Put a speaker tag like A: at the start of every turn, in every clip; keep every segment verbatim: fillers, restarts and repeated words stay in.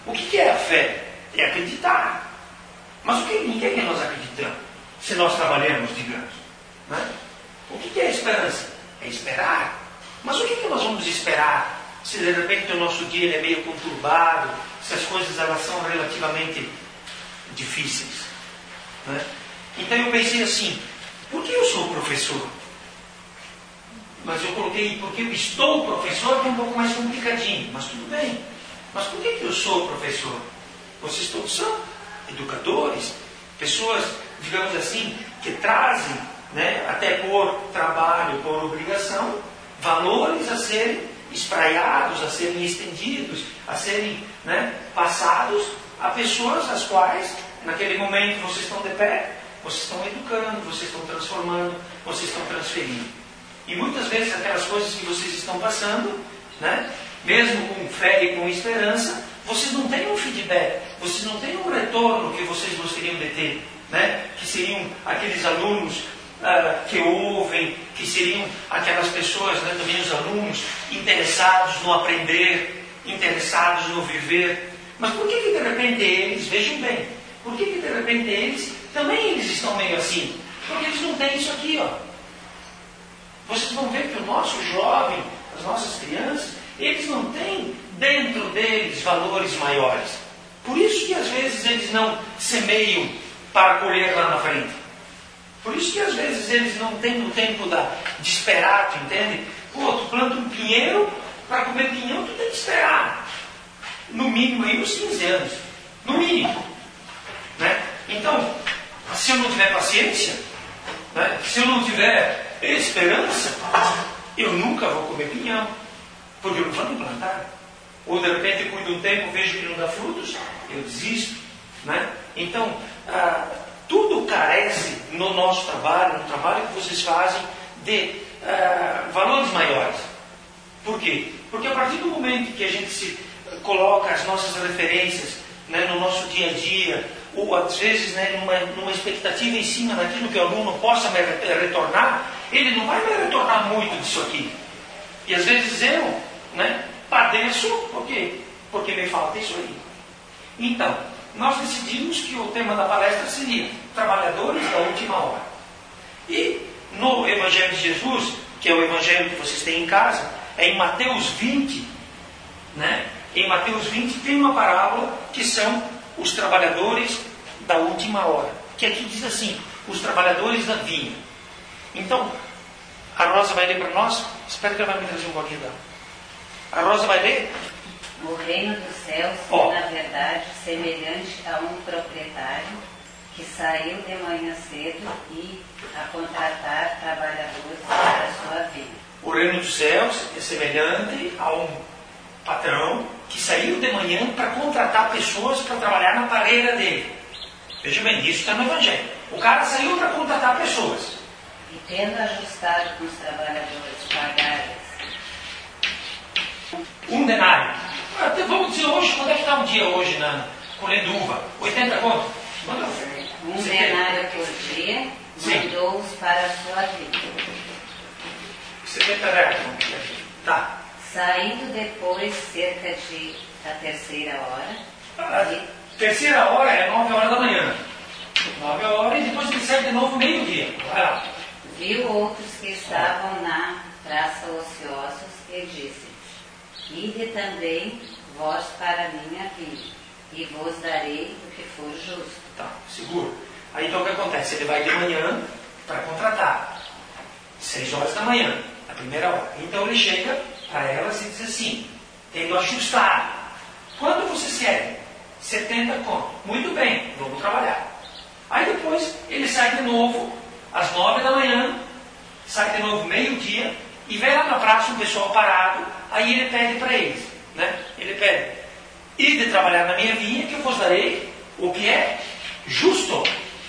A: O que é a fé? É acreditar. Mas o que, em que é que nós acreditamos? Se nós trabalhamos, digamos. Né? O que é a esperança? É esperar. Mas o que, que nós vamos esperar? Se de repente o nosso dia é meio conturbado, se as coisas elas são relativamente difíceis. Né? Então eu pensei assim, por que eu sou professor? Mas eu coloquei, porque eu estou professor, que é um pouco mais complicadinho, mas tudo bem. Mas por que eu sou professor? Vocês todos são educadores, pessoas, digamos assim, que trazem, né, até por trabalho, por obrigação, valores a serem espraiados, a serem estendidos, a serem, né, passados a pessoas as quais, naquele momento, vocês estão de pé, vocês estão educando, vocês estão transformando, vocês estão transferindo. E muitas vezes aquelas coisas que vocês estão passando, né, mesmo com fé e com esperança, vocês não têm um feedback, vocês não têm um retorno que vocês gostariam de ter, né, que seriam aqueles alunos Uh, que ouvem, que seriam aquelas pessoas, né, também os alunos, interessados no aprender, interessados no viver. Mas por que que de repente eles, vejam bem, por que que de repente eles, também eles estão meio assim? Porque eles não têm isso aqui, ó. Vocês vão ver que o nosso jovem, as nossas crianças, eles não têm dentro deles valores maiores. Por isso que às vezes eles não semeiam para colher lá na frente. Por isso que às vezes eles não têm o tempo da, de esperar, tu entende? Pô, tu planta um pinheiro, para comer pinhão tu tem que esperar. No mínimo aí uns quinze anos. No mínimo. Né? Então, se eu não tiver paciência, né, se eu não tiver esperança, eu nunca vou comer pinhão. Porque eu não vou me plantar. Ou de repente eu cuido um tempo, vejo que não dá frutos, eu desisto. Né? Então, ah, tudo carece no nosso trabalho, no trabalho que vocês fazem, de uh, valores maiores. Por quê? Porque a partir do momento que a gente se coloca as nossas referências, né, no nosso dia a dia, ou às vezes, né, numa, numa expectativa em cima daquilo que o aluno possa me retornar, ele não vai me retornar muito disso aqui. E às vezes eu, né, padeço, por quê? Porque me falta isso aí. Então, nós decidimos que o tema da palestra seria Trabalhadores da Última Hora. E no Evangelho de Jesus, que é o Evangelho que vocês têm em casa, é em Mateus vinte, né? Em Mateus vinte tem uma parábola que são os trabalhadores da última hora. Que aqui diz assim, os trabalhadores da vinha. Então, a Rosa vai ler para nós. Espero que ela vai me trazer um pouquinho dela. A Rosa vai ler.
B: O reino dos céus
A: oh.
B: é, na verdade, semelhante a um proprietário que saiu de manhã cedo e a contratar trabalhadores para a sua vida.
A: O reino dos céus é semelhante a um patrão que saiu de manhã para contratar pessoas para trabalhar na pareira dele. Veja bem, isso está no Evangelho. O cara saiu para contratar pessoas.
B: E tendo ajustado com os trabalhadores pagar-lhes
A: um denário. Até vamos dizer hoje, quando é que está um dia hoje na colhendo uva? oitenta conto? Manda
B: um denário por dia, mandou-os para a sua vida.
A: setenta reais. Tá.
B: Saindo depois, cerca de a terceira hora.
A: A e... terceira hora é nove horas da manhã. nove horas e depois ele sai de novo meio-dia. Vai lá.
B: Viu outros que estavam na praça ociosos e disse: Ide também vós para a minha vinha, e vos darei o que for justo.
A: Tá, seguro. Aí então o que acontece? Ele vai de manhã para contratar. Seis horas da manhã, a primeira hora. Então ele chega para elas e diz assim, tendo ajustado. Quanto vocês querem? setenta conto. Muito bem, vamos trabalhar. Aí depois ele sai de novo, às nove da manhã, sai de novo meio-dia, e vê lá na praça um pessoal parado, aí ele pede para eles, né? Ele pede, ide trabalhar na minha vinha, que eu vos darei o que é justo.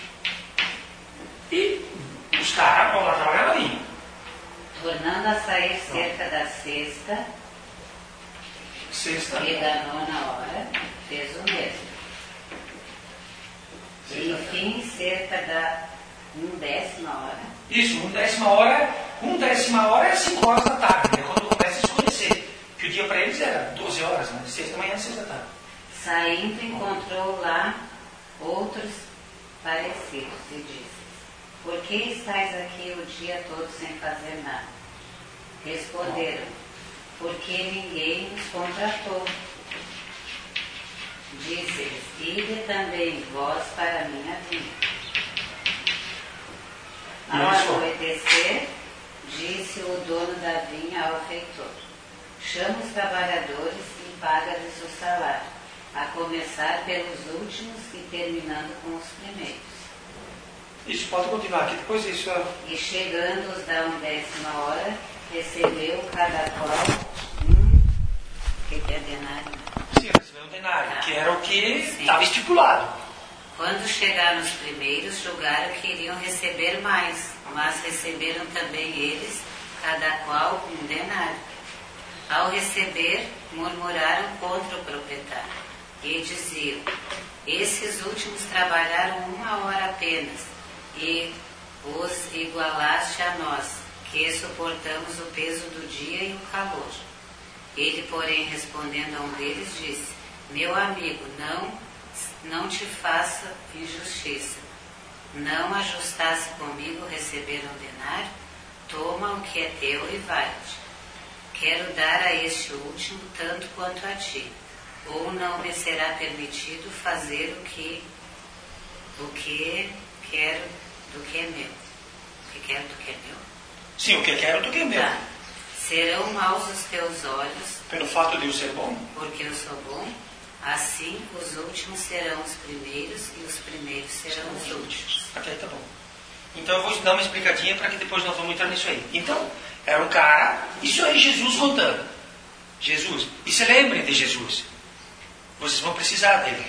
A: E os caras vão lá trabalhar na vinha.
B: Tornando a sair cerca da sexta,
A: sexta.
B: e da nona hora, fez o mesmo. E enfim, cerca da um décima hora.
A: Isso, um décima hora, um décima hora é cinco horas da tarde, né? Quando começa a escurecer. Que o dia para eles era doze horas, né? De seis da manhã a seis da tarde.
B: Saindo, encontrou lá outros parecidos e disse: por que estáis aqui o dia todo sem fazer nada? Responderam: porque ninguém nos contratou. Disse-lhes: ide também vós para a minha vinha. Ao anoitecer, disse o dono da vinha ao feitor: chama os trabalhadores e paga-lhes o salário, a começar pelos últimos e terminando com os primeiros.
A: Isso, pode continuar aqui, depois isso é...
B: E chegando os da undécima hora, recebeu cada qual um, que é denário.
A: Sim, recebeu um denário, ah, que era o que estava estipulado.
B: Quando chegaram os primeiros, julgaram que iriam receber mais, mas receberam também eles, cada qual um denário. Ao receber, murmuraram contra o proprietário e diziam: esses últimos trabalharam uma hora apenas e os igualaste a nós, que suportamos o peso do dia e o calor. Ele, porém, respondendo a um deles, disse: meu amigo, não Não te faça injustiça. Não ajustasse comigo receber um denário? Toma o que é teu e vai-te. Quero dar a este último tanto quanto a ti, ou não me será permitido fazer o que, o que quero do que é meu. O que quero do que é meu?
A: Sim, o que quero do que é meu.
B: Tá. Serão maus os teus olhos,
A: pelo fato de eu ser bom,
B: porque eu sou bom. Assim, os últimos serão os primeiros e os primeiros serão os últimos.
A: Ok, tá bom. Então eu vou dar uma explicadinha para que depois nós vamos entrar nisso aí. Então, era um cara, isso aí Jesus contando. Jesus, e se lembrem de Jesus. Vocês vão precisar dele.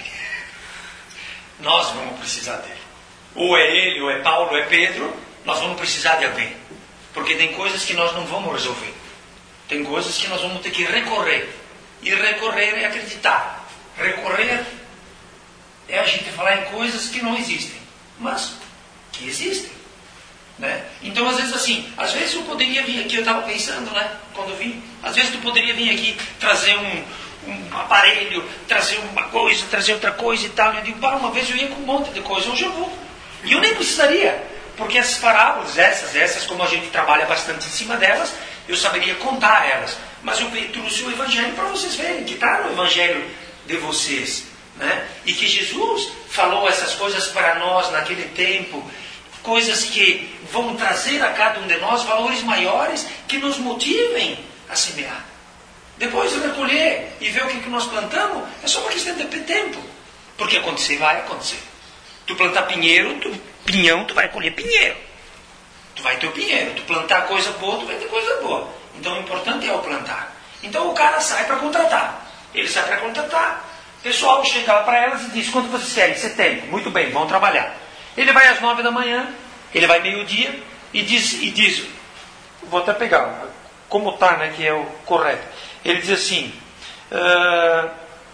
A: Nós vamos precisar dele. Ou é ele, ou é Paulo, ou é Pedro, nós vamos precisar de alguém. Porque tem coisas que nós não vamos resolver. Tem coisas que nós vamos ter que recorrer. E recorrer é acreditar. Recorrer é a gente falar em coisas que não existem, mas que existem, né? Então, às vezes assim, às vezes eu poderia vir aqui, eu estava pensando, né, quando eu vim, às vezes tu poderia vir aqui trazer um, um aparelho, trazer uma coisa, trazer outra coisa e tal. Eu digo, pá, uma vez eu ia com um monte de coisa, hoje eu vou. E eu nem precisaria, porque essas parábolas, essas, essas, como a gente trabalha bastante em cima delas, eu saberia contar elas. Mas eu trouxe o Evangelho para vocês verem, que está no Evangelho de vocês, né? E que Jesus falou essas coisas para nós naquele tempo, coisas que vão trazer a cada um de nós valores maiores que nos motivem a semear. Depois de recolher e ver o que, que nós plantamos, é só uma questão de tempo, porque acontecer vai acontecer. Tu plantar pinheiro, tu, pinhão, tu vai colher pinheiro. Tu vai ter o pinheiro. Tu plantar coisa boa, tu vai ter coisa boa. Então o importante é o plantar. Então o cara sai para contratar. Ele sai para contratar. O pessoal chega lá para elas e diz: quanto vocês querem? Setembro. Muito bem, vão trabalhar. Ele vai às nove da manhã, ele vai meio-dia e diz, e diz, vou até pegar como está, né, que é o correto. Ele diz assim: uh,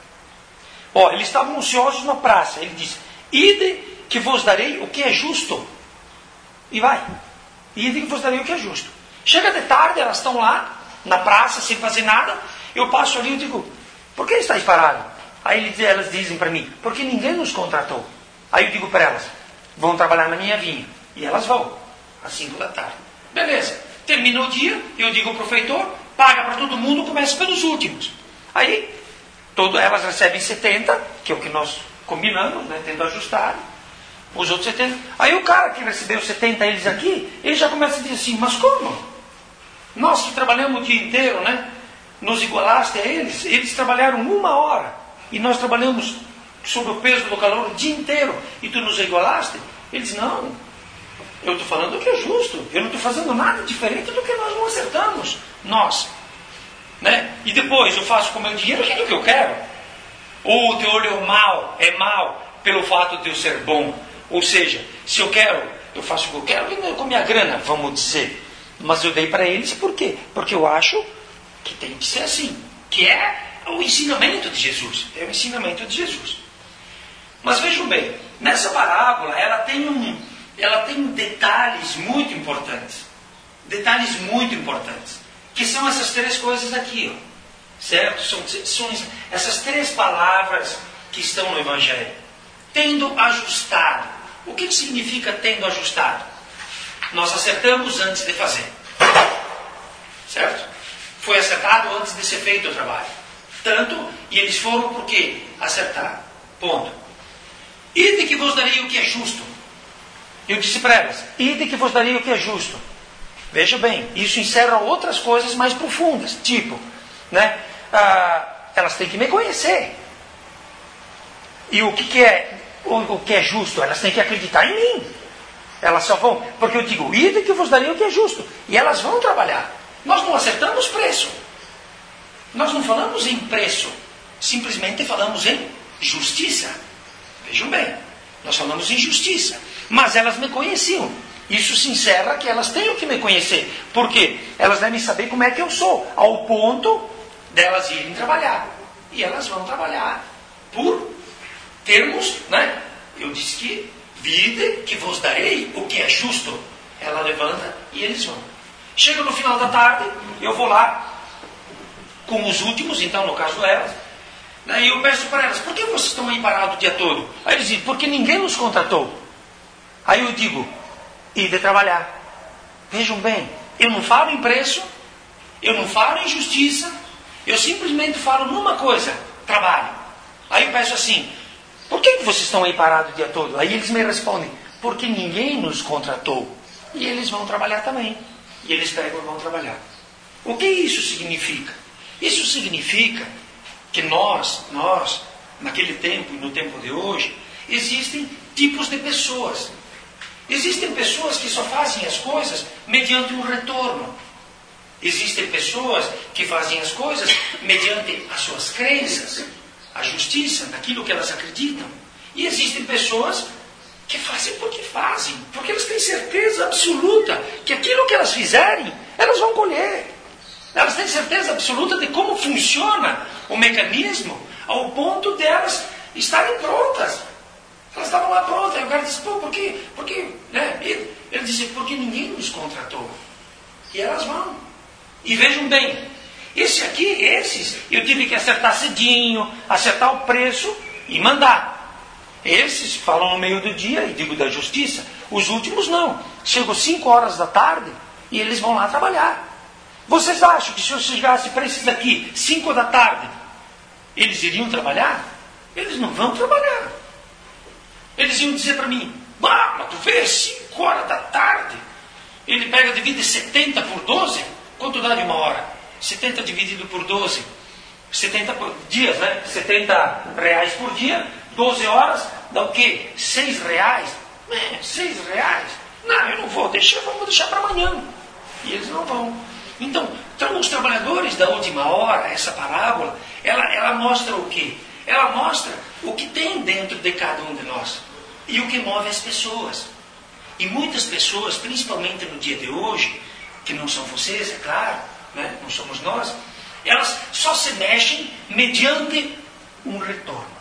A: ó, eles estavam ociosos na praça. Ele diz: ide que vos darei o que é justo. E vai. Ide que vos darei o que é justo. Chega de tarde, elas estão lá na praça sem fazer nada. Eu passo ali e digo: por que estáis parados? Aí elas dizem para mim: porque ninguém nos contratou. Aí eu digo para elas: vão trabalhar na minha vinha. E elas vão, às cinco da tarde. Beleza. Termina o dia, eu digo para o feitor: paga para todo mundo, começa pelos últimos. Aí, todo, elas recebem setenta, que é o que nós combinamos, né, tendo ajustado. Os outros setenta. Aí o cara que recebeu setenta, eles aqui, ele já começa a dizer assim: mas como? Nós que trabalhamos o dia inteiro, né? Nos igualaste a eles. Eles trabalharam uma hora. E nós trabalhamos sob o peso do calor o dia inteiro. E tu nos igualaste? Eles: não. Eu estou falando o que é justo. Eu não estou fazendo nada diferente do que nós não acertamos. Nós. Né? E depois eu faço com o meu dinheiro aquilo que eu quero. Ou o teu olho é mal, é mal pelo fato de eu ser bom. Ou seja, se eu quero, eu faço o que eu quero com a minha grana, vamos dizer. Mas eu dei para eles por quê? Porque eu acho que tem que ser assim. Que é o ensinamento de Jesus. É o ensinamento de Jesus. Mas vejam bem, nessa parábola ela tem, um, ela tem detalhes muito importantes. Detalhes muito importantes. Que são essas três coisas aqui. Ó. Certo? São, são essas três palavras que estão no Evangelho. Tendo ajustado. O que, que significa tendo ajustado? Nós acertamos antes de fazer. Certo? Foi acertado antes de ser feito o trabalho. Tanto, e eles foram por quê? Acertar. Ponto. Ide que vos darei o que é justo. Eu disse para elas, ide que vos darei o que é justo. Veja bem, isso encerra outras coisas mais profundas. Tipo, né, ah, elas têm que me conhecer. E o que, que é o, o que é justo? Elas têm que acreditar em mim. Elas só vão, porque eu digo, ide que vos darei o que é justo. E elas vão trabalhar. Nós não acertamos preço. Nós não falamos em preço. Simplesmente falamos em justiça. Vejam bem, nós falamos em justiça. Mas elas me conheciam. Isso se encerra que elas tenham que me conhecer. Por quê? Elas devem saber como é que eu sou. Ao ponto delas irem trabalhar. E elas vão trabalhar por termos, né? Eu disse que vide que vos darei o que é justo. Ela levanta e eles vão. Chega no final da tarde, eu vou lá com os últimos, então no caso delas. Daí eu peço para elas, por que vocês estão aí parados o dia todo? Aí eles dizem, porque ninguém nos contratou. Aí eu digo, e de trabalhar. Vejam bem, eu não falo em preço, eu não falo em justiça, eu simplesmente falo numa coisa, trabalho. Aí eu peço assim, por que vocês estão aí parados o dia todo? Aí eles me respondem, porque ninguém nos contratou. E eles vão trabalhar também. E eles pegam e vão trabalhar. O que isso significa? Isso significa que nós, nós, naquele tempo e no tempo de hoje, existem tipos de pessoas. Existem pessoas que só fazem as coisas mediante um retorno. Existem pessoas que fazem as coisas mediante as suas crenças, a justiça, naquilo que elas acreditam. E existem pessoas que fazem porque fazem, porque elas têm certeza absoluta que aquilo que elas fizerem, elas vão colher. Elas têm certeza absoluta de como funciona o mecanismo, ao ponto delas estarem prontas. Elas estavam lá prontas, e o cara disse, pô, por quê? Por quê? Né? Ele, ele disse, porque ninguém nos contratou. E elas vão. E vejam bem, esse aqui, esses, eu tive que acertar cedinho, acertar o preço e mandar. Esses falam no meio do dia, e digo da justiça. Os últimos não. Chegam cinco horas da tarde e eles vão lá trabalhar. Vocês acham que se eu chegasse para esses daqui, cinco da tarde, eles iriam trabalhar? Eles não vão trabalhar. Eles iam dizer para mim, ah, mas tu vê, cinco horas da tarde. Ele pega, divide setenta por doze, quanto dá de uma hora? setenta dividido por doze, setenta por, dias, né? setenta reais por dia, doze horas, dá o quê? seis reais? É, seis reais? Não, eu não vou deixar, vamos deixar para amanhã. E eles não vão. Então, então, os trabalhadores da última hora, essa parábola, ela, ela mostra o quê? Ela mostra o que tem dentro de cada um de nós. E o que move as pessoas. E muitas pessoas, principalmente no dia de hoje, que não são vocês, é claro, né? Não somos nós, elas só se mexem mediante um retorno.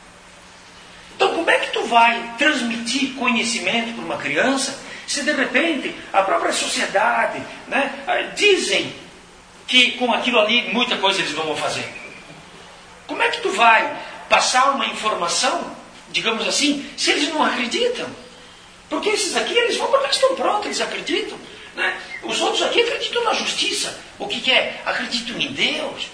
A: Então, como é que tu vai transmitir conhecimento para uma criança se de repente a própria sociedade, né, dizem que com aquilo ali muita coisa eles não vão fazer? Como é que tu vai passar uma informação, digamos assim, se eles não acreditam? Porque esses aqui, eles vão porque eles estão prontos, eles acreditam. Né? Os outros aqui acreditam na justiça. O que, que é? Acreditam em Deus.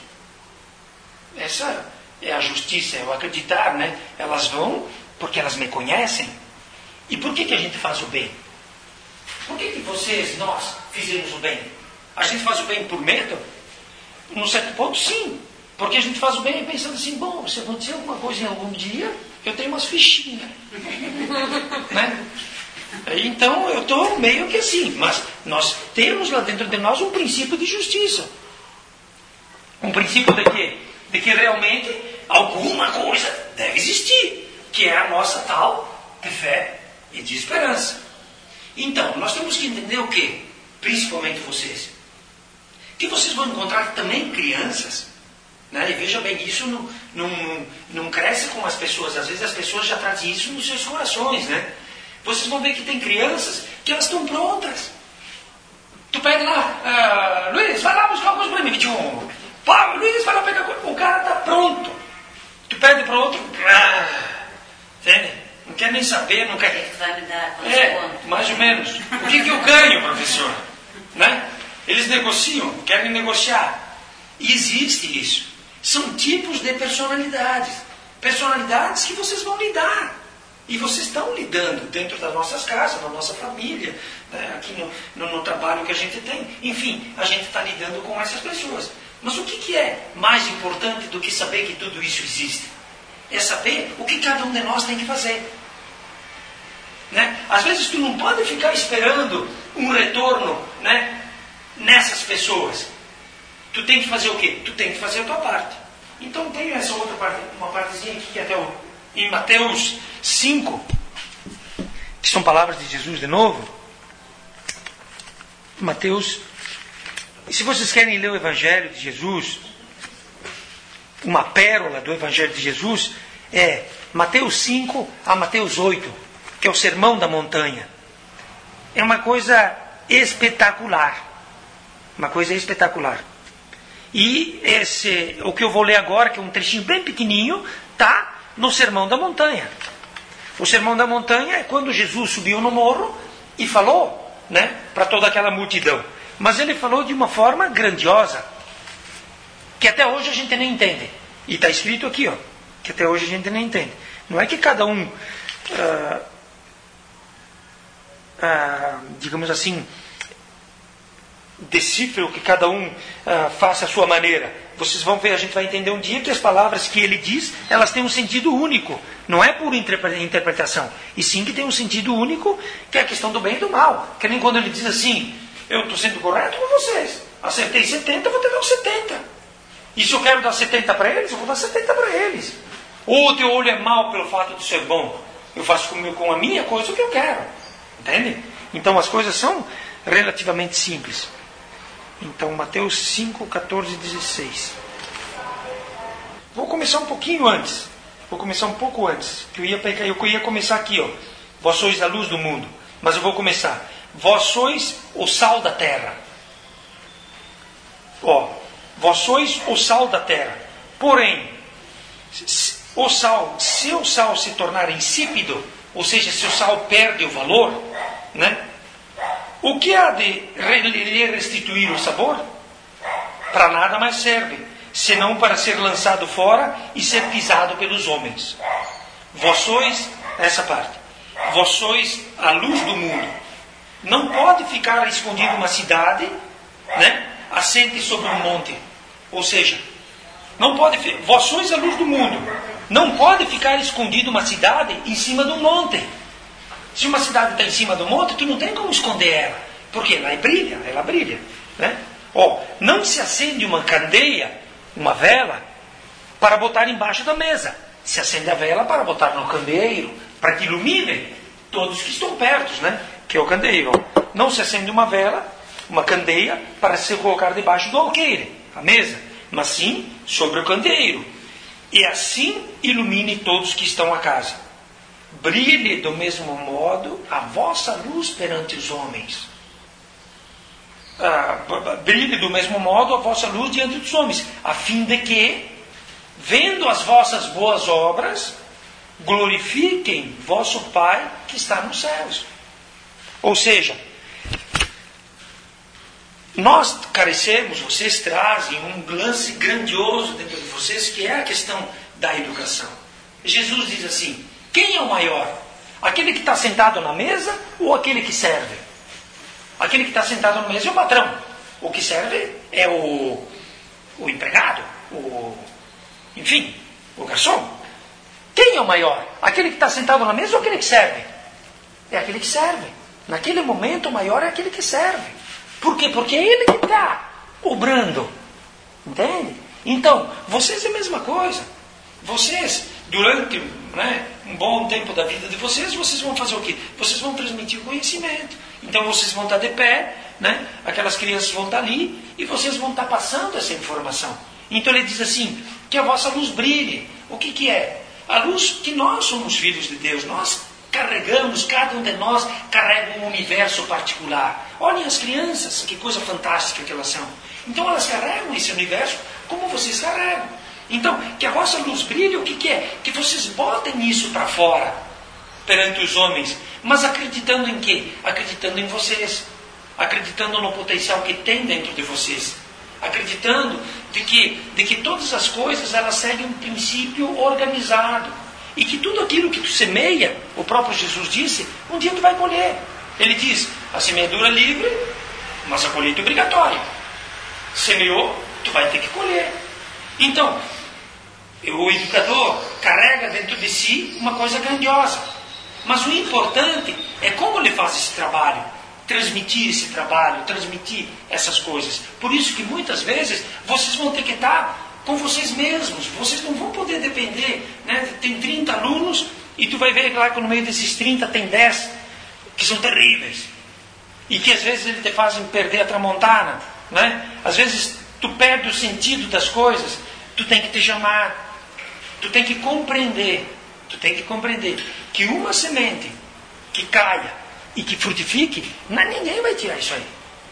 A: Essa é a justiça, é o acreditar, né? Elas vão porque elas me conhecem. E por que, que a gente faz o bem? Por que, que vocês, nós, fizemos o bem? A gente faz o bem por medo? Num certo ponto, sim. Porque a gente faz o bem pensando assim, bom, se acontecer alguma coisa em algum dia, eu tenho umas fichinhas. Né? Então, eu estou meio que assim. Mas nós temos lá dentro de nós um princípio de justiça. Um princípio de quê? De que realmente alguma coisa deve existir. Que é a nossa tal de fé e de esperança. Então, nós temos que entender o quê? Principalmente vocês. Que vocês vão encontrar também crianças. Né? E veja bem, isso não, não, não cresce com as pessoas. Às vezes as pessoas já trazem isso nos seus corações. Né? Vocês vão ver que tem crianças que elas estão prontas. Tu pega lá, uh, Luiz, vai lá buscar uma coisa para mim. Tchum, Pá, Luiz, vai lá pegar coisa. O cara está pronto. Tu pede para outro. Ah, entende? Não quer nem saber, não quer.
B: O que tu vai me dar?
A: É, mais ou menos. O que, que eu ganho, professor? Né? Eles negociam, querem negociar. E existe isso. São tipos de personalidades. Personalidades que vocês vão lidar. E vocês estão lidando dentro das nossas casas, na nossa família, né? Aqui no, no, no trabalho que a gente tem. Enfim, a gente está lidando com essas pessoas. Mas o que, que é mais importante do que saber que tudo isso existe? É saber o que cada um de nós tem que fazer. Né? Às vezes tu não pode ficar esperando um retorno, né, nessas pessoas. Tu tem que fazer o quê? Tu tem que fazer a tua parte. Então tem essa outra parte, uma partezinha aqui que até o, em Mateus cinco, que são palavras de Jesus de novo. Mateus, se vocês querem ler o Evangelho de Jesus, uma pérola do Evangelho de Jesus, é Mateus cinco a Mateus oito, que é o Sermão da Montanha. É uma coisa espetacular. Uma coisa espetacular. E esse, o que eu vou ler agora, que é um trechinho bem pequenininho, está no Sermão da Montanha. O Sermão da Montanha é quando Jesus subiu no morro e falou, né, para toda aquela multidão. Mas ele falou de uma forma grandiosa, que até hoje a gente nem entende. E está escrito aqui, ó, que até hoje a gente nem entende. Não é que cada um, ah, ah, digamos assim, decifre o que cada um ah, faça a sua maneira. Vocês vão ver, a gente vai entender um dia que as palavras que ele diz, elas têm um sentido único. Não é por interpretação. E sim que tem um sentido único, que é a questão do bem e do mal. Que nem quando ele diz assim, eu estou sendo correto com vocês. Acertei setenta, vou te dar os setenta. E se eu quero dar setenta para eles, eu vou dar setenta para eles. Ou o teu olho é mau pelo fato de ser bom. Eu faço com, com a minha coisa o que eu quero. Entende? Então as coisas são relativamente simples. Então, Mateus cinco, catorze e dezesseis. Vou começar um pouquinho antes. Vou começar um pouco antes. Que eu, ia pegar, eu ia começar aqui, ó. Vós sois a luz do mundo. Mas eu vou começar. Vós sois o sal da terra. Ó, vós sois o sal da terra. Porém, o sal, se o sal se tornar insípido, ou seja, se o sal perde o valor, né? O que há de lhe restituir o sabor? Para nada mais serve, senão para ser lançado fora e ser pisado pelos homens. Vós sois, essa parte, vós sois a luz do mundo. Não pode ficar escondido uma cidade, né, assente sobre um monte. Ou seja, não pode, vós sois a luz do mundo. Não pode ficar escondido uma cidade em cima de um monte. Se uma cidade está em cima do monte, tu não tem como esconder ela. Porque ela brilha, ela brilha. Né? Oh, não se acende uma candeia, uma vela, para botar embaixo da mesa. Se acende a vela para botar no candeeiro, para que ilumine todos que estão perto, né? Que é o candeeiro. Não se acende uma vela, uma candeia, para se colocar debaixo do alqueire, a mesa, mas sim sobre o candeeiro. E assim ilumine todos que estão à casa. Brilhe do mesmo modo a vossa luz perante os homens. Ah, brilhe do mesmo modo a vossa luz diante dos homens, a fim de que, vendo as vossas boas obras, glorifiquem vosso Pai que está nos céus. Ou seja, nós carecemos, vocês trazem um lance grandioso dentro de vocês, que é a questão da educação. Jesus diz assim, quem é o maior? Aquele que está sentado na mesa ou aquele que serve? Aquele que está sentado na mesa é o patrão. O que serve é o, o empregado, o, enfim, o garçom. Quem é o maior? Aquele que está sentado na mesa ou aquele que serve? É aquele que serve. Naquele momento o maior é aquele que serve. Por quê? Porque é ele que está obrando. Entende? Então, vocês é a mesma coisa. Vocês, durante, né, um bom tempo da vida de vocês, vocês vão fazer o quê? Vocês vão transmitir o conhecimento. Então vocês vão estar de pé, né? Aquelas crianças vão estar ali e vocês vão estar passando essa informação. Então ele diz assim, que a vossa luz brilhe. O que, que é? A luz que nós somos filhos de Deus. Nós carregamos, cada um de nós carrega um universo particular. Olhem as crianças, que coisa fantástica que elas são. Então elas carregam esse universo como vocês carregam. Então, que a vossa luz brilhe, o que, que é? Que vocês botem isso para fora, perante os homens. Mas acreditando em quê? Acreditando em vocês. Acreditando no potencial que tem dentro de vocês. Acreditando de que, de que todas as coisas elas seguem um princípio organizado. E que tudo aquilo que tu semeia, o próprio Jesus disse, um dia tu vai colher. Ele diz, a semeadura é livre, mas a colheita é obrigatória. Semeou, tu vai ter que colher. Então, o educador carrega dentro de si uma coisa grandiosa. Mas o importante é como ele faz esse trabalho. Transmitir esse trabalho, transmitir essas coisas. Por isso que muitas vezes vocês vão ter que estar com vocês mesmos. Vocês não vão poder depender, né? Tem trinta alunos e tu vai ver lá que no meio desses trinta tem dez que são terríveis. E que às vezes eles te fazem perder a tramontana, né? Às vezes tu perde o sentido das coisas. Tu tem que te chamar. Tu tem que compreender. Tu tem que compreender que uma semente que caia e que frutifique, não, ninguém vai tirar isso aí.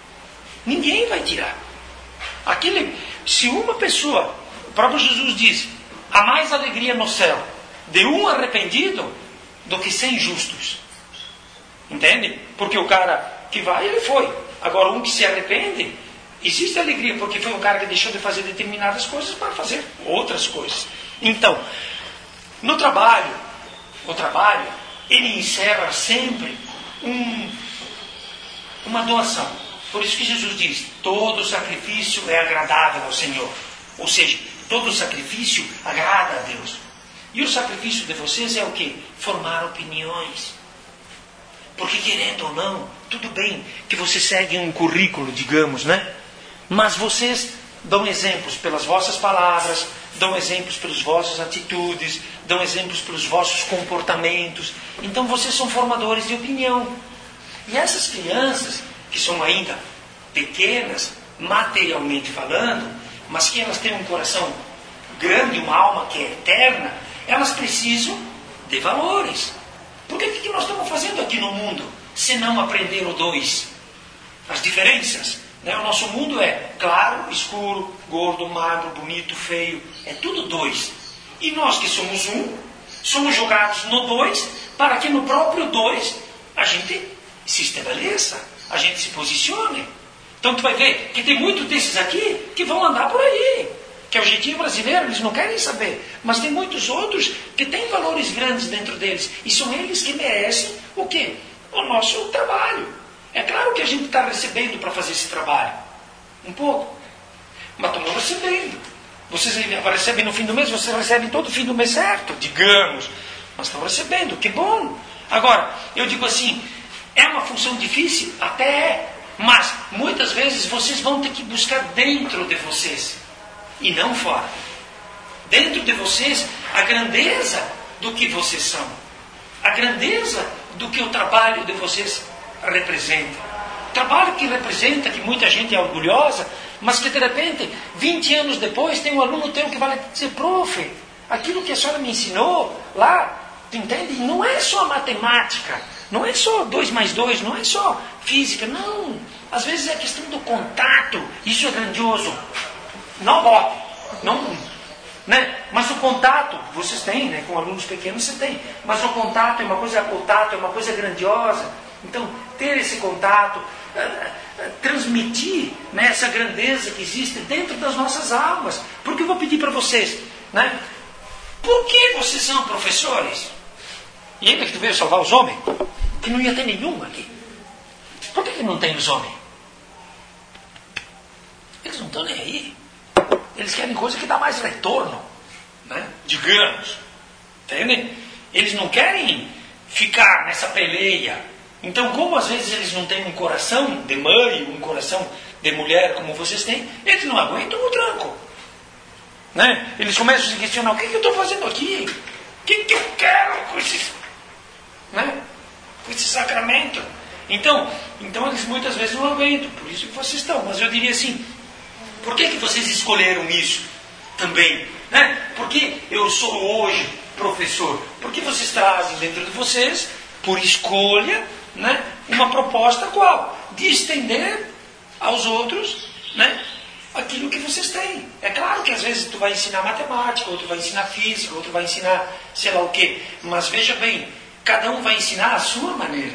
A: Ninguém vai tirar. Aquele, se uma pessoa, o próprio Jesus diz, há mais alegria no céu de um arrependido do que cem justos. Entende? Porque o cara que vai, ele foi. Agora, um que se arrepende, existe alegria, porque foi um cara que deixou de fazer determinadas coisas para fazer outras coisas. Então, no trabalho, o trabalho, ele encerra sempre um, uma doação. Por isso que Jesus diz, todo sacrifício é agradável ao Senhor. Ou seja, todo sacrifício agrada a Deus. E o sacrifício de vocês é o quê? Formar opiniões. Porque querendo ou não, tudo bem que vocês seguem um currículo, digamos, né? Mas vocês dão exemplos pelas vossas palavras, dão exemplos pelas vossas atitudes, dão exemplos pelos vossos comportamentos. Então vocês são formadores de opinião. E essas crianças, que são ainda pequenas, materialmente falando, mas que elas têm um coração grande, uma alma que é eterna, elas precisam de valores. Porque o que nós estamos fazendo aqui no mundo, se não aprender o dois? As diferenças. Né? O nosso mundo é claro, escuro, gordo, magro, bonito, feio. É tudo dois. E nós que somos um, somos jogados no dois, para que no próprio dois a gente se estabeleça, a gente se posicione. Então tu vai ver que tem muitos desses aqui que vão andar por aí. Que é o jeitinho brasileiro, eles não querem saber. Mas tem muitos outros que têm valores grandes dentro deles. E são eles que merecem o quê? O nosso trabalho. É claro que a gente está recebendo para fazer esse trabalho. Um pouco. Mas estamos recebendo. Vocês recebem no fim do mês, vocês recebem todo fim do mês certo, digamos. Mas estão recebendo, que bom. Agora, eu digo assim, é uma função difícil? Até é. Mas, muitas vezes, vocês vão ter que buscar dentro de vocês. E não fora. Dentro de vocês, a grandeza do que vocês são. A grandeza do que o trabalho de vocês representa. O trabalho que representa, que muita gente é orgulhosa, mas que de repente, vinte anos depois, tem um aluno teu que vai dizer, prof, aquilo que a senhora me ensinou lá, tu entende? Não é só matemática, não é só dois mais dois, não é só física, não. Às vezes é questão do contato, isso é grandioso. Não bote, não, né? Mas o contato, vocês têm, né? Com alunos pequenos você tem, mas o contato é uma coisa, o tato é uma coisa grandiosa. Então, ter esse contato, uh, uh, transmitir, né, essa grandeza que existe dentro das nossas almas. Porque eu vou pedir para vocês, né? Por que vocês são professores? E ainda que tu veio salvar os homens, que não ia ter nenhum aqui. Por que, que não tem os homens? Eles não estão nem aí. Eles querem coisa que dá mais retorno, né? Digamos. Entendem? Eles não querem ficar nessa peleia. Então, como às vezes eles não têm um coração de mãe, um coração de mulher como vocês têm, eles não aguentam o tranco. Né? Eles começam a se questionar, o que, que eu estou fazendo aqui? O que, que eu quero com esse, né? com esse sacramento? Então, então, eles muitas vezes não aguentam, por isso que vocês estão. Mas eu diria assim, por que, que vocês escolheram isso também? Né? Porque eu sou hoje professor? Porque vocês trazem dentro de vocês, por escolha, né, uma proposta qual? De estender aos outros, né, aquilo que vocês têm. É claro que às vezes tu vai ensinar matemática, outro vai ensinar física, outro vai ensinar sei lá o quê. Mas veja bem, cada um vai ensinar a sua maneira.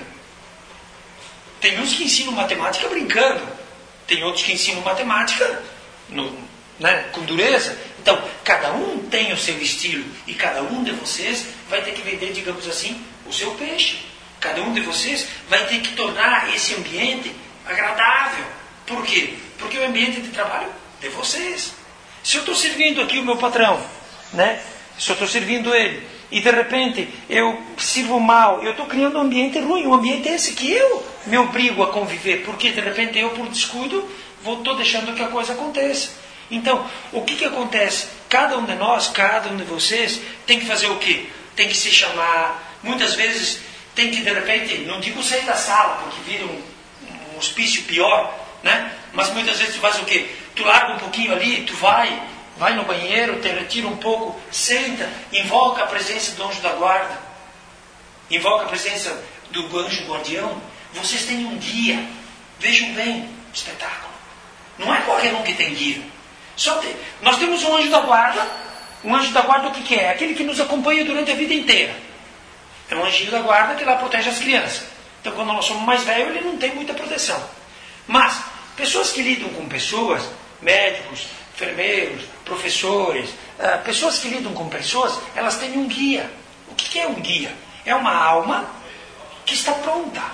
A: Tem uns que ensinam matemática brincando, tem outros que ensinam matemática no, né, com dureza. Então, cada um tem o seu estilo e cada um de vocês vai ter que vender, digamos assim, o seu peixe. Cada um de vocês vai ter que tornar esse ambiente agradável. Por quê? Porque é o ambiente de trabalho de vocês. Se eu estou servindo aqui o meu patrão, né? Se eu estou servindo ele, e de repente eu sirvo mal, eu estou criando um ambiente ruim, um ambiente esse que eu me obrigo a conviver, porque de repente eu, por descuido, estou deixando que a coisa aconteça. Então, o que, que acontece? Cada um de nós, cada um de vocês, tem que fazer o quê? Tem que se chamar, muitas vezes tem que de repente, não digo sair da sala, porque vira um, um hospício pior, né? Mas muitas vezes tu faz o quê? Tu larga um pouquinho ali, tu vai, vai no banheiro, te retira um pouco, senta, invoca a presença do anjo da guarda, invoca a presença do anjo guardião. Vocês têm um guia, vejam bem o espetáculo. Não é qualquer um que tem guia. Só tem, nós temos um anjo da guarda. Um anjo da guarda o que, que é? Aquele que nos acompanha durante a vida inteira. É um anjinho da guarda que lá protege as crianças. Então quando nós somos mais velhos, ele não tem muita proteção. Mas pessoas que lidam com pessoas, médicos, enfermeiros, professores, uh, pessoas que lidam com pessoas, elas têm um guia. O que, que é um guia? É uma alma que está pronta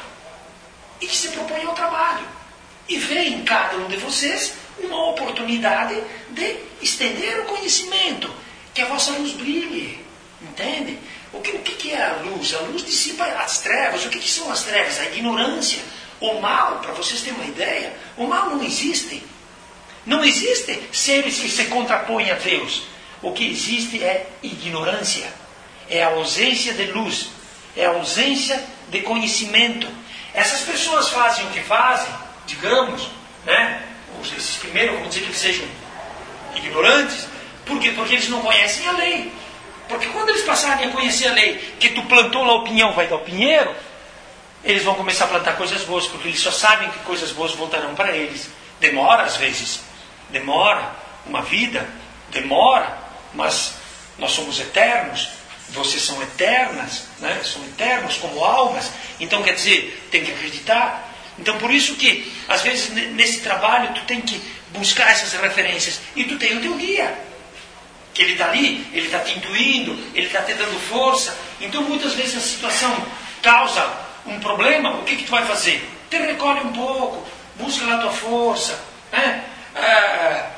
A: e que se propõe ao trabalho. E vê em cada um de vocês uma oportunidade de estender o conhecimento, que a vossa luz brilhe. Entende? O que, o que é a luz? A luz dissipa as trevas. O que, que são as trevas? A ignorância. O mal, para vocês terem uma ideia, o mal não existe. Não existe seres que se contrapõem a Deus. O que existe é ignorância. É a ausência de luz. É a ausência de conhecimento. Essas pessoas fazem o que fazem, digamos, né? Esses primeiros, vamos dizer que eles sejam ignorantes. Por quê? Porque eles não conhecem a lei. Porque quando eles passarem a conhecer a lei, que tu plantou lá o pinhão, vai dar o pinheiro, eles vão começar a plantar coisas boas, porque eles só sabem que coisas boas voltarão para eles. Demora às vezes, demora uma vida, demora, mas nós somos eternos, vocês são eternas, né? São eternos como almas, então quer dizer, tem que acreditar. Então por isso que, às vezes, nesse trabalho, tu tem que buscar essas referências, e tu tem o teu guia. Que ele está ali, ele está te intuindo, ele está te dando força. Então muitas vezes a situação causa um problema, o que, que tu vai fazer? Te recolhe um pouco, busca lá a tua força. Né? Ah,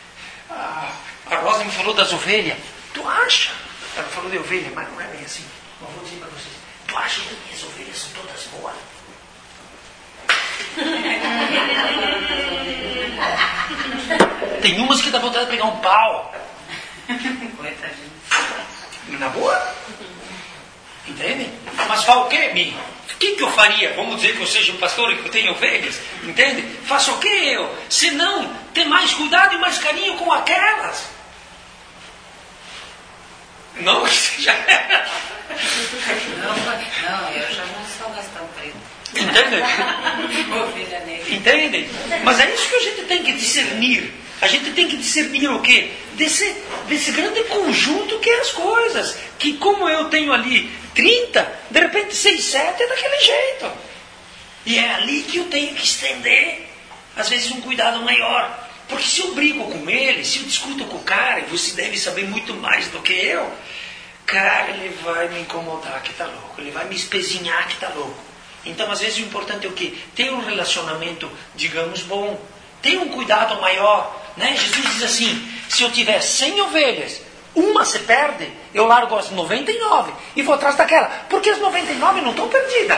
A: ah, a Rosa me falou das ovelhas. Tu acha? Ela falou de ovelha, mas não é bem assim. Mas vou dizer para vocês. Tu acha que minhas ovelhas são todas boas? Tem umas que dá vontade de pegar um pau. Na boa? Entende? Mas fala o quê, Mi? O que, que eu faria? Vamos dizer que eu seja um pastor e que eu tenha ovelhas. Entende? Faço o quê eu? Se não, ter mais cuidado e mais carinho com aquelas. Não, já era.
B: Não, não, eu já não sou mais tão preto.
A: Entende? Entende? Mas é isso que a gente tem que discernir. A gente tem que discernir o quê? Desse, desse grande conjunto que é as coisas. Que como eu tenho ali trinta, de repente seis, sete é daquele jeito. E é ali que eu tenho que estender, às vezes, um cuidado maior. Porque se eu brigo com ele, se eu discuto com o cara, e você deve saber muito mais do que eu, cara, ele vai me incomodar que tá louco. Ele vai me espezinhar que tá louco. Então, às vezes, o importante é o quê? Ter um relacionamento, digamos, bom. Ter um cuidado maior. Né? Jesus diz assim, se eu tiver cem ovelhas, uma se perde, eu largo as noventa e nove e vou atrás daquela. Porque as noventa e nove não estão perdidas.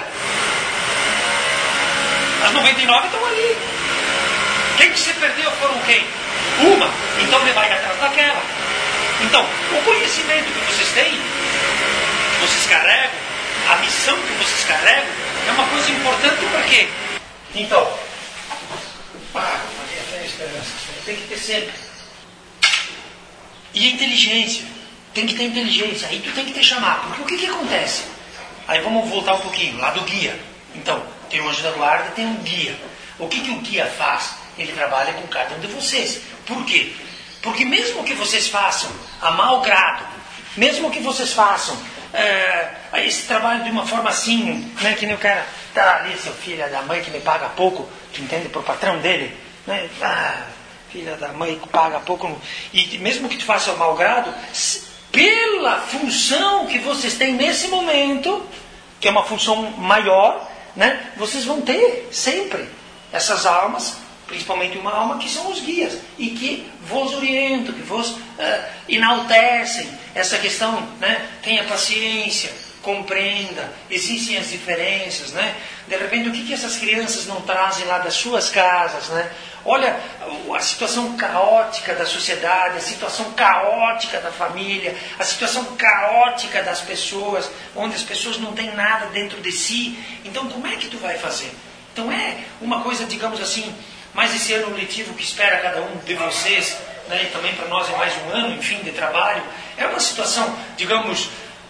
A: As noventa e nove estão ali. Quem que se perdeu foram quem? Uma. Então ele vai atrás daquela. Então, o conhecimento que vocês têm, que vocês carregam, a missão que vocês carregam, é uma coisa importante para quê? Então, ah, tem que ter sempre. E a inteligência. Tem que ter inteligência. Aí tu tem que te chamar. Porque o que, que acontece? Aí vamos voltar um pouquinho, lá do guia. Então, tem um anjo da guarda, tem um guia. O que, que o guia faz? Ele trabalha com cada um de vocês. Por quê? Porque mesmo que vocês façam a mau grado, mesmo que vocês façam é, esse trabalho de uma forma assim, né, que nem o cara tá ali, seu filho da mãe que me paga pouco, que entende pro patrão dele, né? Ah, filha da mãe que paga pouco, e mesmo que tu faça o mau grado, pela função que vocês têm nesse momento, que é uma função maior, né, vocês vão ter sempre essas almas, principalmente uma alma que são os guias, e que vos orientam, que vos uh, enaltecem essa questão, né? Tenha paciência, compreenda, existem as diferenças, né? De repente, o que, que essas crianças não trazem lá das suas casas, né? Olha a situação caótica da sociedade, a situação caótica da família, a situação caótica das pessoas, onde as pessoas não têm nada dentro de si. Então, como é que tu vai fazer? Então, é uma coisa, digamos assim, mais esse ano letivo que espera cada um de vocês, né, e também para nós é mais um ano, enfim, de trabalho. É uma situação, digamos,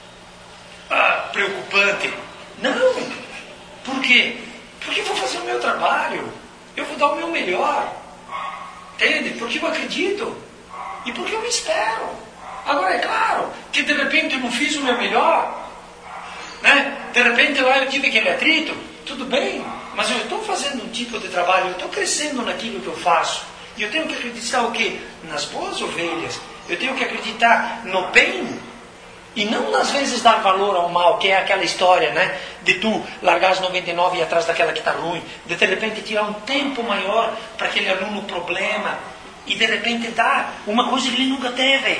A: ah, preocupante. Não. Por quê? Porque eu vou fazer o meu trabalho. Eu vou dar o meu melhor. Entende? Porque eu acredito. E porque eu me espero. Agora, é claro que de repente eu não fiz o meu melhor. Né? De repente lá eu tive aquele atrito. Tudo bem. Mas eu estou fazendo um tipo de trabalho, eu estou crescendo naquilo que eu faço. E eu tenho que acreditar o quê? Nas boas ovelhas. Eu tenho que acreditar no bem. E não nas vezes dar valor ao mal, que é aquela história, né? De tu largar as noventa e nove e ir atrás daquela que está ruim. De de repente tirar um tempo maior para aquele aluno problema. E de repente dar uma coisa que ele nunca teve.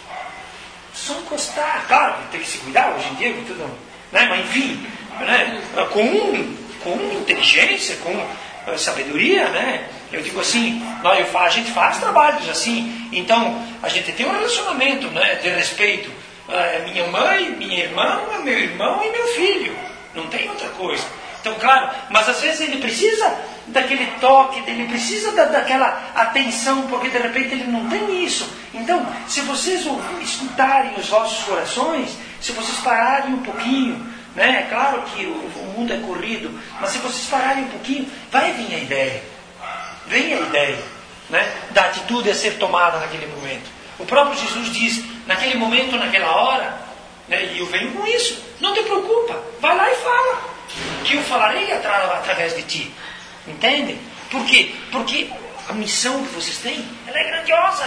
A: Só encostar. Claro, tem que se cuidar hoje em dia, tudo, né? Mas enfim, né? com um... com inteligência, com uh, sabedoria, né? Eu digo assim, nós, eu, a gente faz trabalhos assim, então a gente tem um relacionamento, né, de respeito. Uh, minha mãe, minha irmã, meu irmão e meu filho. Não tem outra coisa. Então, claro, mas às vezes ele precisa daquele toque, ele precisa da, daquela atenção, porque de repente ele não tem isso. Então, se vocês escutarem os vossos corações, se vocês pararem um pouquinho, né? É claro que o, o mundo é corrido, mas se vocês pararem um pouquinho, vai vir a ideia. Vem a ideia, né, da atitude a ser tomada naquele momento. O próprio Jesus diz, naquele momento, naquela hora, né, e eu venho com isso, não te preocupa, vai lá e fala, que eu falarei atra- através de ti. Entende? Por quê? Porque a missão que vocês têm, ela é grandiosa.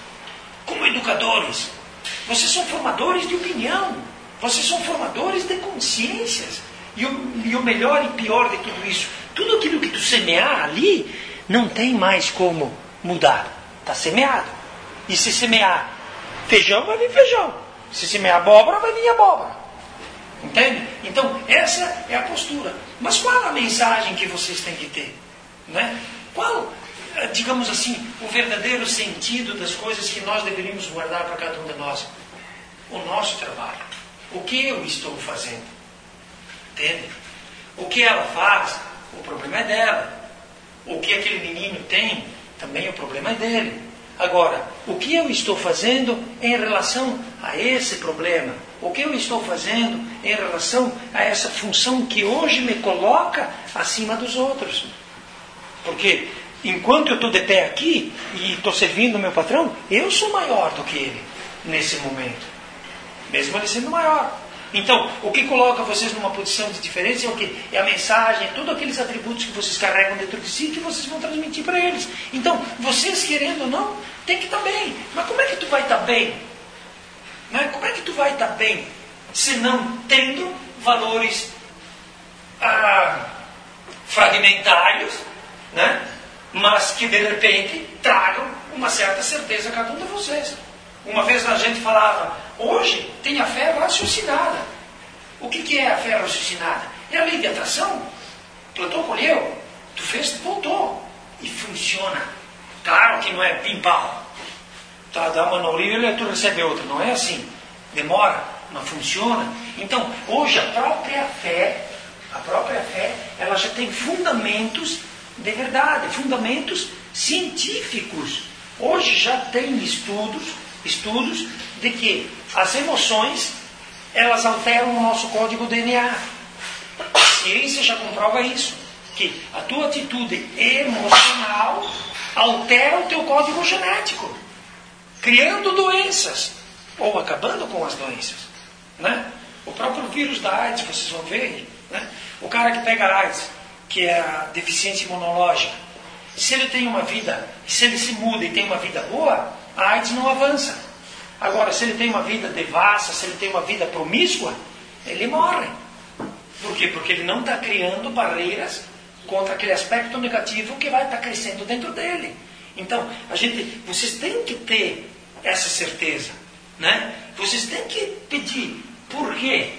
A: Como educadores, vocês são formadores de opinião. Vocês são formadores de consciências. E o, e o melhor e pior de tudo isso, tudo aquilo que tu semear ali, não tem mais como mudar. Está semeado. E se semear feijão, vai vir feijão. Se semear abóbora, vai vir abóbora. Entende? Então, essa é a postura. Mas qual a mensagem que vocês têm que ter? Né? Qual, digamos assim, o verdadeiro sentido das coisas que nós deveríamos guardar para cada um de nós? O nosso trabalho. O que eu estou fazendo? Entende? O que ela faz, o problema é dela. O que aquele menino tem, também o problema é dele. Agora, o que eu estou fazendo em relação a esse problema? O que eu estou fazendo em relação a essa função que hoje me coloca acima dos outros? Porque enquanto eu estou de pé aqui e estou servindo o meu patrão, eu sou maior do que ele nesse momento. Mesmo ele sendo maior. Então, o que coloca vocês numa posição de diferença é o quê? É a mensagem, é todos aqueles atributos que vocês carregam dentro de si que vocês vão transmitir para eles. Então, vocês querendo ou não, tem que estar bem. Mas como é que tu vai estar bem? Né? Como é que tu vai estar bem se não tendo valores ah, fragmentários, né? Mas que de repente tragam uma certa certeza a cada um de vocês. Uma vez a gente falava, hoje tem a fé raciocinada. O que, que é a fé raciocinada? É a lei de atração. Plantou, colheu. Tu fez, voltou. E funciona. Claro que não é pim-pau. Tá, dá uma na orelha e tu recebe outra. Não é assim. Demora, mas funciona. Então, hoje a própria fé, a própria fé, ela já tem fundamentos de verdade, fundamentos científicos. Hoje já tem estudos, estudos de que as emoções, elas alteram o nosso código D N A. A ciência já comprova isso. que a tua atitude emocional altera o teu código genético, criando doenças, ou acabando com as doenças. Né? O próprio vírus da AIDS, vocês vão ver, né? O cara que pega AIDS, que é a deficiência imunológica, se ele tem uma vida, se ele se muda e tem uma vida boa, a AIDS não avança. Agora, se ele tem uma vida devassa, se ele tem uma vida promíscua, ele morre. Por quê? Porque ele não está criando barreiras contra aquele aspecto negativo que vai estar crescendo dentro dele. Então, a gente, vocês têm que ter essa certeza, né? Vocês têm que pedir, por que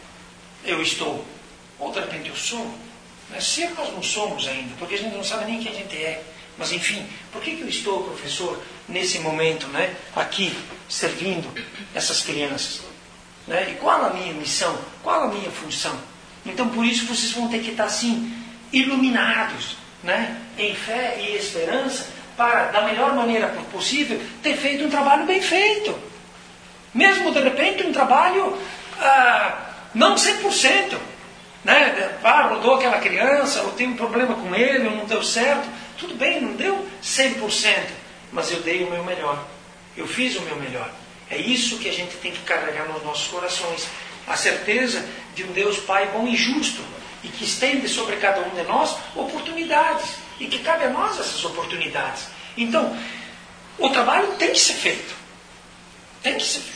A: eu estou? Ou de repente eu sou? Mas se nós não somos ainda, porque a gente não sabe nem quem a gente é. Mas enfim, por que, que eu estou, professor, nesse momento, né, aqui, servindo essas crianças? Né? E qual a minha missão? Qual a minha função? Então, por isso, vocês vão ter que estar, assim, iluminados, né, em fé e esperança, para, da melhor maneira possível, ter feito um trabalho bem feito. Mesmo, de repente, um trabalho ah, não cem por cento. Né? Ah, rodou aquela criança, ou tem um problema com ele, ou não deu certo. Tudo bem, não deu cem por cento, mas eu dei o meu melhor. Eu fiz o meu melhor. É isso que a gente tem que carregar nos nossos corações. A certeza de um Deus Pai bom e justo, e que estende sobre cada um de nós oportunidades, e que cabe a nós essas oportunidades. Então, o trabalho tem que ser feito. Tem que ser feito.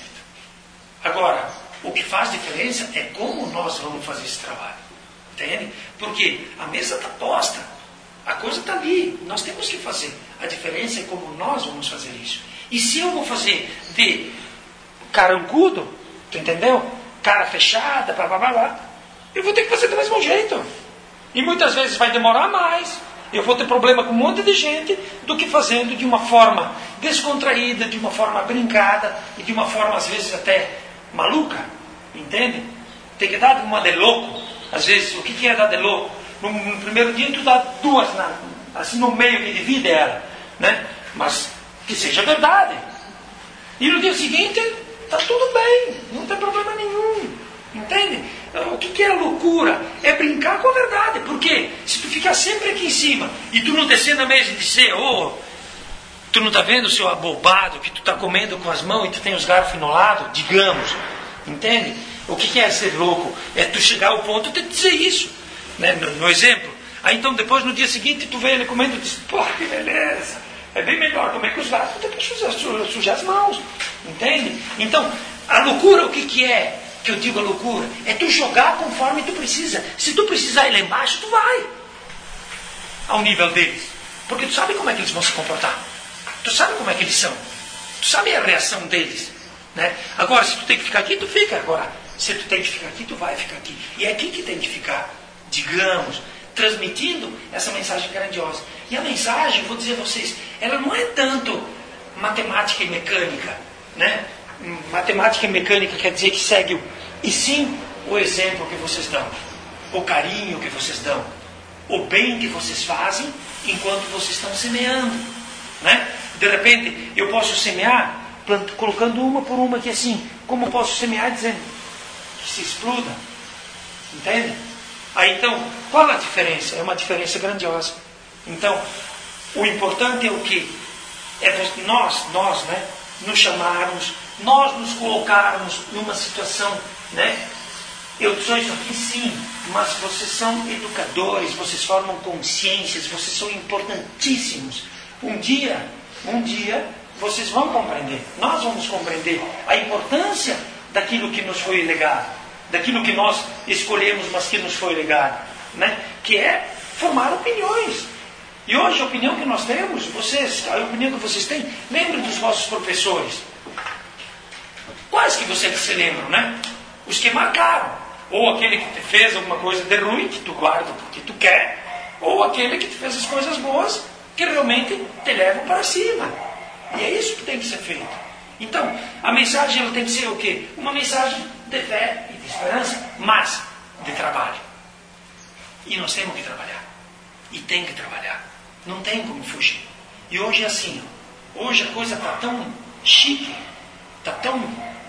A: Agora, o que faz diferença é como nós vamos fazer esse trabalho. Entende? Porque a mesa está posta. A coisa está ali. Nós temos que fazer. A diferença é como nós vamos fazer isso. E se eu vou fazer de carancudo, tu entendeu? Cara fechada, blá, blá, blá, blá, eu vou ter que fazer do mesmo jeito. E muitas vezes vai demorar mais. Eu vou ter problema com um monte de gente do que fazendo de uma forma descontraída, de uma forma brincada e de uma forma, às vezes, até maluca. Entende? Tem que dar uma de louco. Às vezes, o que é dar de louco? No, no primeiro dia, tu dá duas, na, assim no meio que divide ela. Né? Mas que seja verdade. E no dia seguinte, está tudo bem. Não tem problema nenhum. Entende? O que é a loucura? É brincar com a verdade. Porque se tu ficar sempre aqui em cima e tu não descer na mesa e dizer, oh, tu não está vendo, seu abobado, que tu está comendo com as mãos e tu tem os garfos enolados? Digamos. Entende? O que é ser louco? É tu chegar ao ponto de dizer isso. Né? No, no exemplo. Aí então depois no dia seguinte tu vê ele comendo e diz, pô, que beleza. É bem melhor comer com os garfos do que sujar, sujar as mãos. Entende? Então, a loucura o que, que é? Que eu digo a loucura, é tu jogar conforme tu precisa. Se tu precisar ir lá embaixo, tu vai ao nível deles, porque tu sabe como é que eles vão se comportar, tu sabe como é que eles são, tu sabe a reação deles, né? Agora, se tu tem que ficar aqui, tu fica. Agora, se tu tem que ficar aqui, tu vai ficar aqui. E é aqui que tem que ficar, digamos, transmitindo essa mensagem grandiosa. E a mensagem, vou dizer a vocês, ela não é tanto matemática e mecânica, né? Matemática e mecânica quer dizer que segue o... E sim o exemplo que vocês dão, o carinho que vocês dão, o bem que vocês fazem enquanto vocês estão semeando, né? De repente eu posso semear plant... colocando uma por uma aqui assim. Como posso semear dizendo que se exploda? Entende? Aí então, qual a diferença? É uma diferença grandiosa. Então, o importante é o quê? É nós, nós, né? Nos chamarmos, nós nos colocarmos numa situação, né? Eu sou isso aqui sim, mas vocês são educadores, vocês formam consciências, vocês são importantíssimos. Um dia, um dia, vocês vão compreender, nós vamos compreender a importância daquilo que nos foi legado, daquilo que nós escolhemos, mas que nos foi legado, né? Que é formar opiniões. E hoje a opinião que nós temos, vocês, a opinião que vocês têm, lembrem dos vossos professores. Quais que vocês se lembram, né? Os que marcaram. Ou aquele que te fez alguma coisa de ruim, que tu guarda porque tu quer. Ou aquele que te fez as coisas boas, que realmente te levam para cima. E é isso que tem que ser feito. Então, a mensagem ela tem que ser o quê? Uma mensagem de fé e de esperança, mas de trabalho. E nós temos que trabalhar. E tem que trabalhar. Não tem como fugir. E hoje é assim. Ó. Hoje a coisa está tão chique, está tão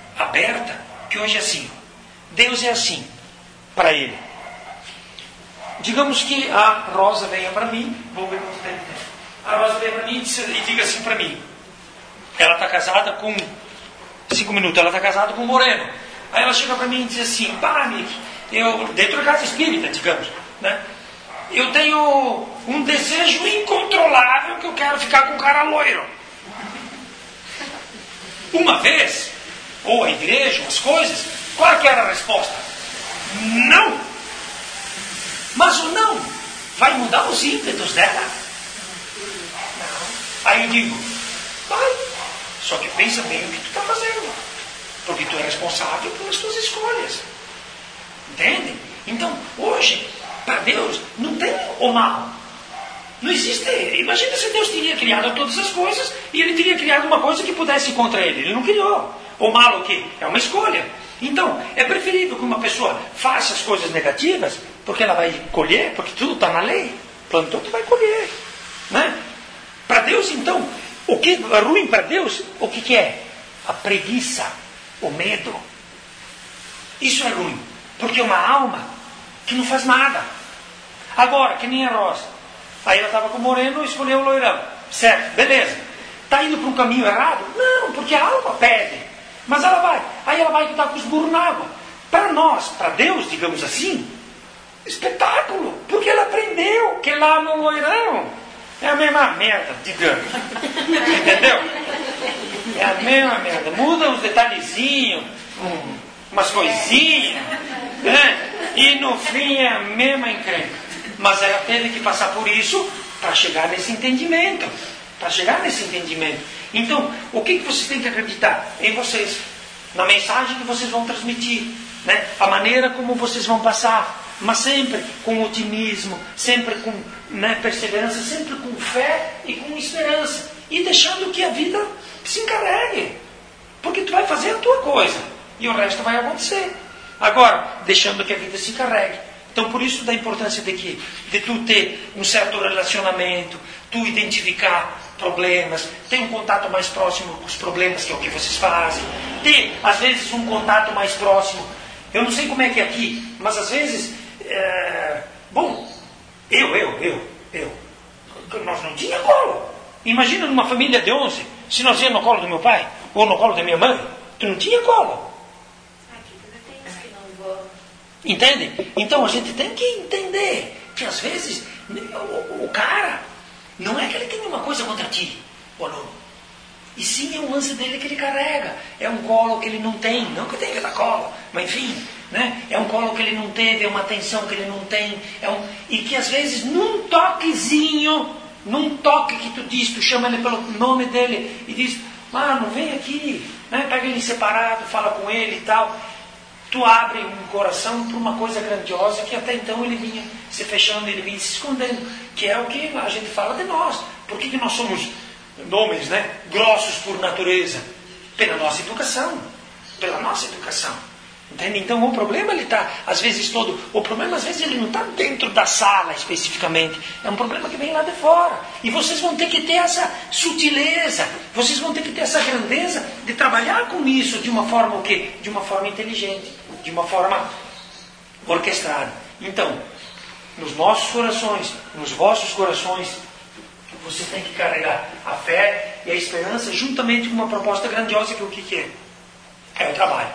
A: aberta, que hoje é assim. Deus é assim para ele. digamos que a Rosa venha para mim, vamos ver quanto tempo tem. A Rosa venha para mim e diga assim para mim, ela está casada com, cinco minutos, ela está casada com um moreno. Aí ela chega para mim e diz assim, pá, amigo, eu, dentro da casa espírita, digamos, né? Eu tenho um desejo incontrolável que eu quero ficar com um cara loiro. Uma vez, ou a igreja, ou as coisas, qual que era a resposta? Não! Mas o não vai mudar os ímpetos dela. Aí eu digo, vai, só que pensa bem o que tu está fazendo, porque tu é responsável pelas tuas escolhas. Entende? Então, hoje, para Deus, não tem o mal. Não existe. Imagina se Deus teria criado todas as coisas e Ele teria criado uma coisa que pudesse ir contra Ele. Ele não criou. O mal o quê? É uma escolha. Então, é preferível que uma pessoa faça as coisas negativas, porque ela vai colher, porque tudo está na lei. Plantou, tu vai colher. Né? Para Deus, então, o que é ruim para Deus, o que, que é? A preguiça, o medo. Isso é ruim, porque é uma alma que não faz nada. Agora, que nem a Rosa. Aí ela estava com o moreno e escolheu o loirão. Certo, beleza. Está indo para um caminho errado? Não, porque a alma pede. Mas ela vai. Aí ela vai estar com os burros na água. Para nós, para Deus, digamos assim, espetáculo. Porque ela aprendeu que lá no loirão é a mesma merda, digamos. Entendeu? É a mesma merda. Muda uns detalhezinhos, umas coisinhas, né? E no fim é a mesma encrenca. Mas ela teve que passar por isso para chegar nesse entendimento. Para chegar nesse entendimento. Então, o que, que vocês têm que acreditar? Em vocês. Na mensagem que vocês vão transmitir. Né? A maneira como vocês vão passar. Mas sempre com otimismo, sempre com, né, perseverança, sempre com fé e com esperança. E deixando que a vida se encarregue. Porque tu vai fazer a tua coisa. E o resto vai acontecer. Agora, deixando que a vida se encarregue. Então, por isso da importância de, que, de tu ter um certo relacionamento, tu identificar problemas, ter um contato mais próximo com os problemas, que é o que vocês fazem, ter, às vezes, um contato mais próximo. Eu não sei como é que é aqui, mas às vezes, é... bom, eu, eu, eu, eu, nós não tínhamos colo. Imagina numa família de onze, se nós íamos no colo do meu pai, ou no colo da minha mãe, tu não tinha colo. Entende? Então a gente tem que entender que às vezes o, o cara não é que ele tem uma coisa contra ti, ou não. E sim é um lance dele que ele carrega. É um colo que ele não tem, não que tenha que dar colo, mas enfim, né? É um colo que ele não teve, é uma atenção que ele não tem, é um, e que às vezes num toquezinho, num toque que tu diz, tu chama ele pelo nome dele e diz, mano, vem aqui, né? Pega ele separado, fala com ele e tal. Tu abre um coração para uma coisa grandiosa que até então ele vinha se fechando, ele vinha se escondendo, que é o que a gente fala de nós. Por que, que nós somos homens, né, grossos por natureza? Pela nossa educação. Pela nossa educação. Entende? Então o problema ele está, às vezes todo, o problema às vezes ele não está dentro da sala especificamente, é um problema que vem lá de fora. E vocês vão ter que ter essa sutileza, vocês vão ter que ter essa grandeza de trabalhar com isso de uma forma o quê? De uma forma inteligente, de uma forma orquestrada. Então, nos nossos corações, nos vossos corações, você tem que carregar a fé e a esperança juntamente com uma proposta grandiosa que o que, que é? É o trabalho.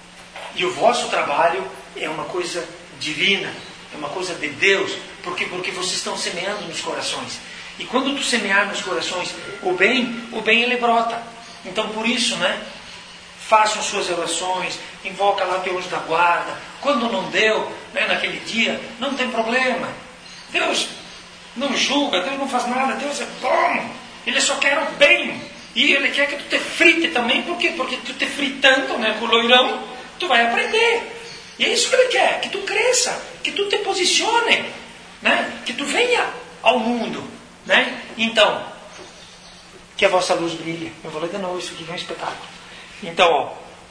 A: E o vosso trabalho é uma coisa divina, é uma coisa de Deus, porque, porque vocês estão semeando nos corações. E quando tu semear nos corações o bem, o bem ele brota. Então por isso, né, façam suas orações, invoca lá teu anjo da guarda. Quando não deu, né, naquele dia, não tem problema. Deus não julga, Deus não faz nada, Deus é bom. Ele só quer o bem. E Ele quer que tu te frite também, por quê? Porque tu te fritando, né, com o loirão, tu vai aprender. E é isso que Ele quer, que tu cresça, que tu te posicione, né? Que tu venha ao mundo, né? Então, que a vossa luz brilhe. Eu vou ler de novo isso aqui, é um espetáculo. Então, ó,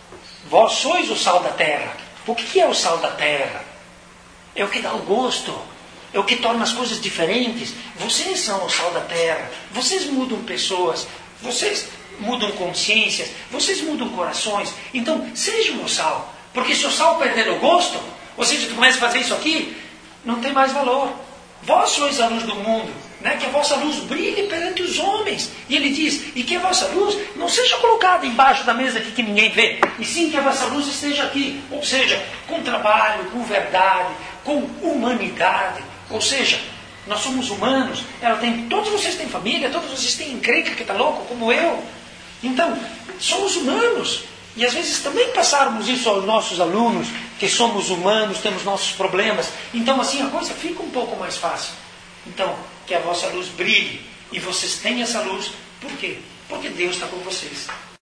A: vós sois o sal da terra. O que é o sal da terra? É o que dá o gosto, é o que torna as coisas diferentes. Vocês são o sal da terra, vocês mudam pessoas, vocês mudam consciências, vocês mudam corações. Então, sejam o sal. Porque se o sal perder o gosto, ou seja, tu começa a fazer isso aqui, não tem mais valor. Vós sois a luz do mundo, né? Que a vossa luz brilhe perante os homens. E ele diz, e que a vossa luz não seja colocada embaixo da mesa aqui que ninguém vê, e sim que a vossa luz esteja aqui, ou seja, com trabalho, com verdade, com humanidade. Ou seja, nós somos humanos, ela tem, todos vocês têm família, todos vocês têm encrenca que está louco, como eu. Então, somos humanos. E às vezes também passarmos isso aos nossos alunos, que somos humanos, temos nossos problemas. Então assim a coisa fica um pouco mais fácil. Então, que a vossa luz brilhe. E vocês têm essa luz. Por quê? Porque Deus está com vocês.